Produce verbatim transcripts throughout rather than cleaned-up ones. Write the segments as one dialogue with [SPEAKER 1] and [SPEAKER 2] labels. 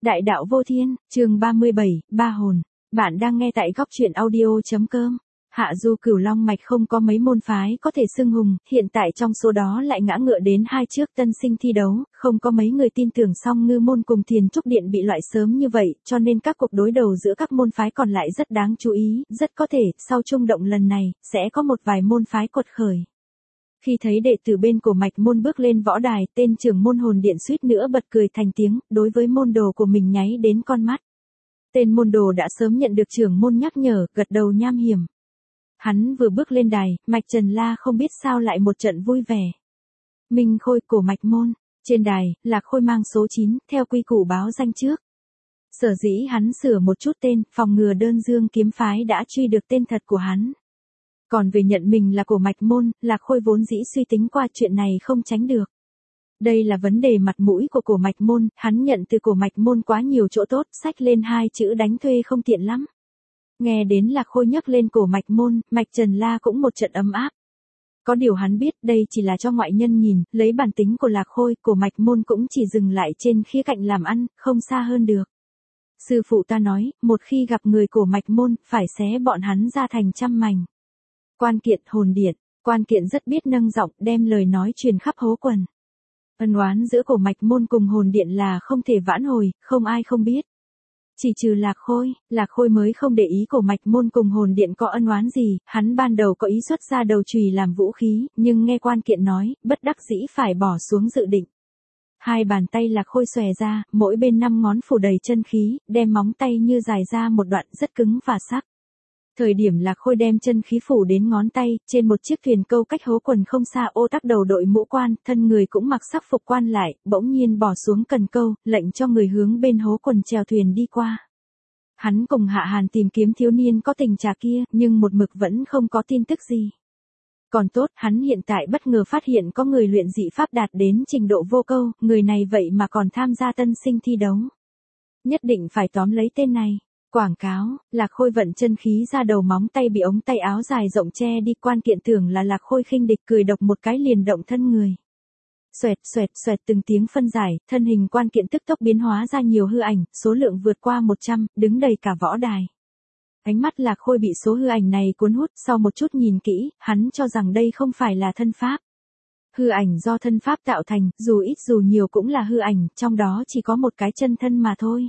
[SPEAKER 1] Đại đạo vô thiên, chương ba mươi bảy, ba hồn. Bạn đang nghe tại góc truyện audio.com. Hạ du Cửu Long mạch không có mấy môn phái có thể xưng hùng, hiện tại trong số đó lại ngã ngựa đến hai trước tân sinh thi đấu, không có mấy người tin tưởng Song Ngư môn cùng Thiền Trúc Điện bị loại sớm như vậy, cho nên các cuộc đối đầu giữa các môn phái còn lại rất đáng chú ý, rất có thể, sau chung động lần này, sẽ có một vài môn phái quật khởi. Khi thấy đệ tử bên của mạch môn bước lên võ đài, tên trưởng môn hồn điện suýt nữa bật cười thành tiếng, đối với môn đồ của mình nháy đến con mắt. Tên môn đồ đã sớm nhận được trưởng môn nhắc nhở, gật đầu nham hiểm. Hắn vừa bước lên đài, Mạch Trần La không biết sao lại một trận vui vẻ. Minh Khôi của mạch môn, trên đài, Lạc Khôi mang số chín, theo quy củ báo danh trước. Sở dĩ hắn sửa một chút tên, phòng ngừa đơn dương kiếm phái đã truy được tên thật của hắn. Còn về nhận mình là của mạch môn, Lạc Khôi vốn dĩ suy tính qua chuyện này không tránh được. Đây là vấn đề mặt mũi của cổ mạch môn, hắn nhận từ cổ mạch môn quá nhiều chỗ tốt, xách lên hai chữ đánh thuê không tiện lắm. Nghe đến Lạc Khôi nhắc lên cổ mạch môn, Mạch Trần La cũng một trận ấm áp. Có điều hắn biết đây chỉ là cho ngoại nhân nhìn, lấy bản tính của Lạc Khôi, cổ mạch môn cũng chỉ dừng lại trên khía cạnh làm ăn, không xa hơn được. Sư phụ ta nói, một khi gặp người cổ mạch môn, phải xé bọn hắn ra thành trăm mảnh. Quan Kiện hồn điện, Quan Kiện rất biết nâng giọng, đem lời nói truyền khắp hố quần. Ân oán giữa cổ mạch môn cùng hồn điện là không thể vãn hồi, không ai không biết. Chỉ trừ Lạc Khôi, Lạc Khôi mới không để ý cổ mạch môn cùng hồn điện có ân oán gì, hắn ban đầu có ý xuất ra đầu chùy làm vũ khí, nhưng nghe Quan Kiện nói, bất đắc dĩ phải bỏ xuống dự định. Hai bàn tay Lạc Khôi xòe ra, mỗi bên năm ngón phủ đầy chân khí, đem móng tay như dài ra một đoạn rất cứng và sắc. Thời điểm Lạc Khôi đem chân khí phủ đến ngón tay, trên một chiếc thuyền câu cách hố quần không xa ô tắc đầu đội mũ quan, thân người cũng mặc sắc phục quan lại, bỗng nhiên bỏ xuống cần câu, lệnh cho người hướng bên hố quần chèo thuyền đi qua. Hắn cùng Hạ Hàn tìm kiếm thiếu niên có tình trà kia, nhưng một mực vẫn không có tin tức gì. Còn tốt, hắn hiện tại bất ngờ phát hiện có người luyện dị pháp đạt đến trình độ vô câu, người này vậy mà còn tham gia tân sinh thi đấu. Nhất định phải tóm lấy tên này. Quảng cáo, Lạc Khôi vận chân khí ra đầu móng tay bị ống tay áo dài rộng che đi, Quan Kiện tưởng là Lạc Khôi khinh địch cười độc một cái liền động thân người. Xoẹt xoẹt xoẹt từng tiếng phân giải, thân hình Quan Kiện tức tốc biến hóa ra nhiều hư ảnh, số lượng vượt qua một trăm, đứng đầy cả võ đài. Ánh mắt Lạc Khôi bị số hư ảnh này cuốn hút, sau một chút nhìn kỹ, hắn cho rằng đây không phải là thân pháp. Hư ảnh do thân pháp tạo thành, dù ít dù nhiều cũng là hư ảnh, trong đó chỉ có một cái chân thân mà thôi.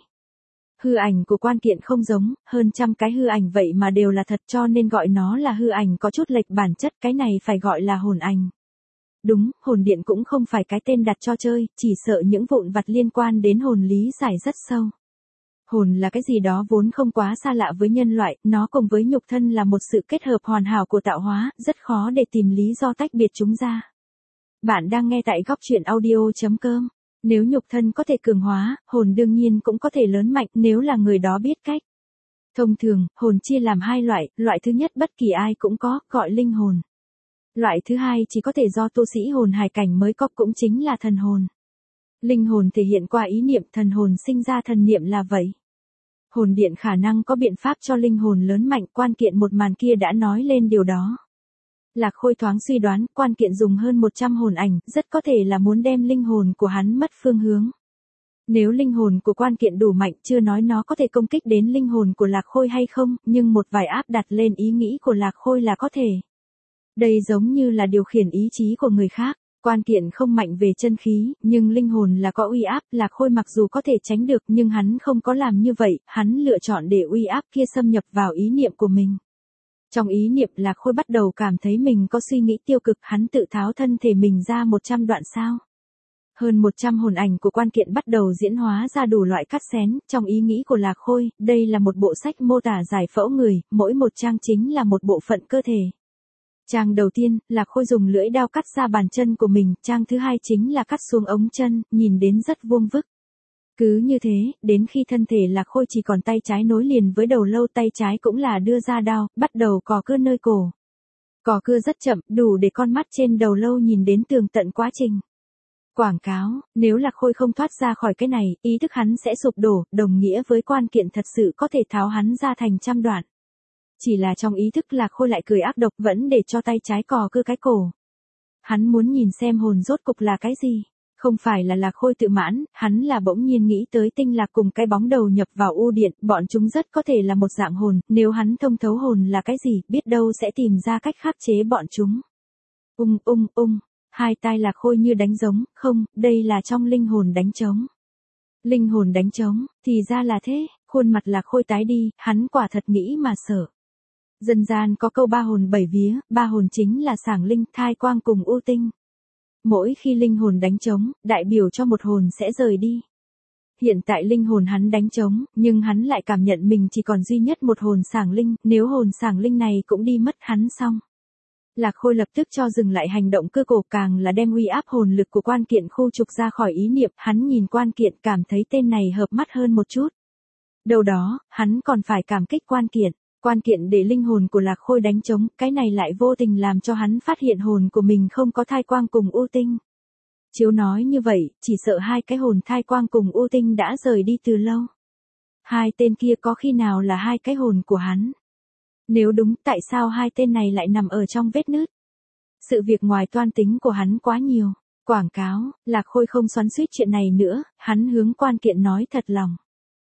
[SPEAKER 1] Hư ảnh của Quan Kiện không giống, hơn trăm cái hư ảnh vậy mà đều là thật, cho nên gọi nó là hư ảnh có chút lệch bản chất, cái này phải gọi là hồn ảnh. Đúng, hồn điện cũng không phải cái tên đặt cho chơi, chỉ sợ những vụn vặt liên quan đến hồn lý giải rất sâu. Hồn là cái gì đó vốn không quá xa lạ với nhân loại, nó cùng với nhục thân là một sự kết hợp hoàn hảo của tạo hóa, rất khó để tìm lý do tách biệt chúng ra. Bạn đang nghe tại góc truyện audio.com. Nếu nhục thân có thể cường hóa, hồn đương nhiên cũng có thể lớn mạnh nếu là người đó biết cách. Thông thường, hồn chia làm hai loại, loại thứ nhất bất kỳ ai cũng có, gọi linh hồn. Loại thứ hai chỉ có thể do tu sĩ hồn hải cảnh mới có, cũng chính là thần hồn. Linh hồn thể hiện qua ý niệm, thần hồn sinh ra thần niệm là vậy. Hồn điện khả năng có biện pháp cho linh hồn lớn mạnh, Quan Kiện một màn kia đã nói lên điều đó. Lạc Khôi thoáng suy đoán, Quan Kiện dùng hơn một trăm hồn ảnh, rất có thể là muốn đem linh hồn của hắn mất phương hướng. Nếu linh hồn của Quan Kiện đủ mạnh, chưa nói nó có thể công kích đến linh hồn của Lạc Khôi hay không, nhưng một vài áp đặt lên ý nghĩ của Lạc Khôi là có thể. Đây giống như là điều khiển ý chí của người khác. Quan Kiện không mạnh về chân khí, nhưng linh hồn là có uy áp, Lạc Khôi mặc dù có thể tránh được nhưng hắn không có làm như vậy, hắn lựa chọn để uy áp kia xâm nhập vào ý niệm của mình. Trong ý niệm Lạc Khôi bắt đầu cảm thấy mình có suy nghĩ tiêu cực, hắn tự tháo thân thể mình ra một trăm đoạn sao. Hơn một trăm hồn ảnh của Quan Kiện bắt đầu diễn hóa ra đủ loại cắt xén, trong ý nghĩ của Lạc Khôi, đây là một bộ sách mô tả giải phẫu người, mỗi một trang chính là một bộ phận cơ thể. Trang đầu tiên, Lạc Khôi dùng lưỡi đao cắt ra bàn chân của mình, trang thứ hai chính là cắt xuống ống chân, nhìn đến rất vuông vức. Cứ như thế, đến khi thân thể Lạc Khôi chỉ còn tay trái nối liền với đầu lâu, tay trái cũng là đưa ra đao, bắt đầu cò cưa nơi cổ. Cò cưa rất chậm, đủ để con mắt trên đầu lâu nhìn đến tường tận quá trình. Quảng cáo, nếu Lạc Khôi không thoát ra khỏi cái này, ý thức hắn sẽ sụp đổ, đồng nghĩa với Quan Kiện thật sự có thể tháo hắn ra thành trăm đoạn. Chỉ là trong ý thức Lạc Khôi lại cười ác độc, vẫn để cho tay trái cò cưa cái cổ. Hắn muốn nhìn xem hồn rốt cục là cái gì. Không phải là Lạc Khôi tự mãn, hắn là bỗng nhiên nghĩ tới Tinh Lạc cùng cái bóng đầu nhập vào u điện, bọn chúng rất có thể là một dạng hồn, nếu hắn thông thấu hồn là cái gì, biết đâu sẽ tìm ra cách khắc chế bọn chúng. Ung ung ung, hai tai Lạc Khôi như đánh giống, không, đây là trong linh hồn đánh trống. Linh hồn đánh trống, thì ra là thế, khuôn mặt Lạc Khôi tái đi, hắn quả thật nghĩ mà sợ. Dân gian có câu ba hồn bảy vía, ba hồn chính là Sảng Linh, Thai Quang cùng U Tinh. Mỗi khi linh hồn đánh trống, đại biểu cho một hồn sẽ rời đi. Hiện tại linh hồn hắn đánh trống, nhưng hắn lại cảm nhận mình chỉ còn duy nhất một hồn Sảng Linh, nếu hồn Sảng Linh này cũng đi mất hắn xong. Lạc Khôi lập tức cho dừng lại hành động cưa cổ, càng là đem uy áp hồn lực của quan kiện khu trục ra khỏi ý niệm, hắn nhìn quan kiện cảm thấy tên này hợp mắt hơn một chút. Đâu đó, hắn còn phải cảm kích quan kiện. Quan kiện để linh hồn của Lạc Khôi đánh trống, cái này lại vô tình làm cho hắn phát hiện hồn của mình không có Thai Quang cùng U Tinh. Chiếu nói như vậy, chỉ sợ hai cái hồn Thai Quang cùng U Tinh đã rời đi từ lâu. Hai tên kia có khi nào là hai cái hồn của hắn? Nếu đúng, tại sao hai tên này lại nằm ở trong vết nứt? Sự việc ngoài toan tính của hắn quá nhiều. Quảng cáo, Lạc Khôi không xoắn xuýt chuyện này nữa, hắn hướng quan kiện nói thật lòng.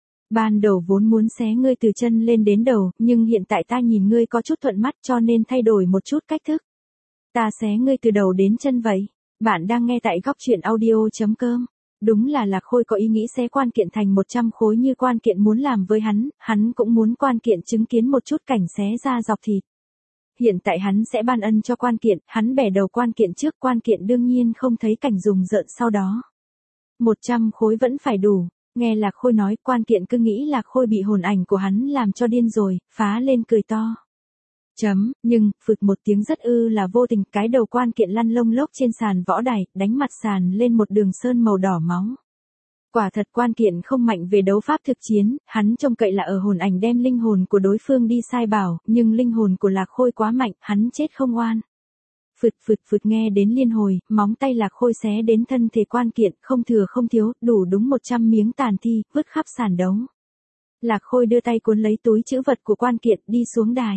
[SPEAKER 1] Ban đầu vốn muốn xé ngươi từ chân lên đến đầu, nhưng hiện tại ta nhìn ngươi có chút thuận mắt cho nên thay đổi một chút cách thức. Ta xé ngươi từ đầu đến chân vậy. Bạn đang nghe tại góc truyện audio chấm com. Đúng là Lạc Khôi có ý nghĩ xé quan kiện thành một trăm khối như quan kiện muốn làm với hắn, hắn cũng muốn quan kiện chứng kiến một chút cảnh xé ra dọc thịt. Hiện tại hắn sẽ ban ân cho quan kiện, hắn bẻ đầu quan kiện trước, quan kiện đương nhiên không thấy cảnh rùng rợn sau đó. một trăm khối vẫn phải đủ. Nghe Lạc Khôi nói, quan kiện cứ nghĩ Lạc Khôi bị hồn ảnh của hắn làm cho điên rồi, phá lên cười to. Chấm, nhưng, phực một tiếng rất ư là vô tình, cái đầu quan kiện lăn lông lốc trên sàn võ đài, đánh mặt sàn lên một đường sơn màu đỏ máu. Quả thật quan kiện không mạnh về đấu pháp thực chiến, hắn trông cậy là ở hồn ảnh đem linh hồn của đối phương đi sai bảo, nhưng linh hồn của Lạc Khôi quá mạnh, hắn chết không oan. Phực phực phực nghe đến liên hồi, móng tay Lạc Khôi xé đến thân thể quan kiện, không thừa không thiếu, đủ đúng một trăm miếng tàn thi, vứt khắp sàn đấu. Lạc Khôi đưa tay cuốn lấy túi trữ vật của quan kiện, đi xuống đài.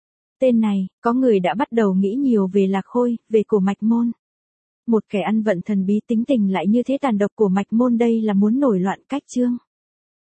[SPEAKER 1] Tên này, có người đã bắt đầu nghĩ nhiều về Lạc Khôi, về cổ mạch môn. Một kẻ ăn vận thần bí tính tình lại như thế tàn độc của mạch môn đây là muốn nổi loạn cách chương.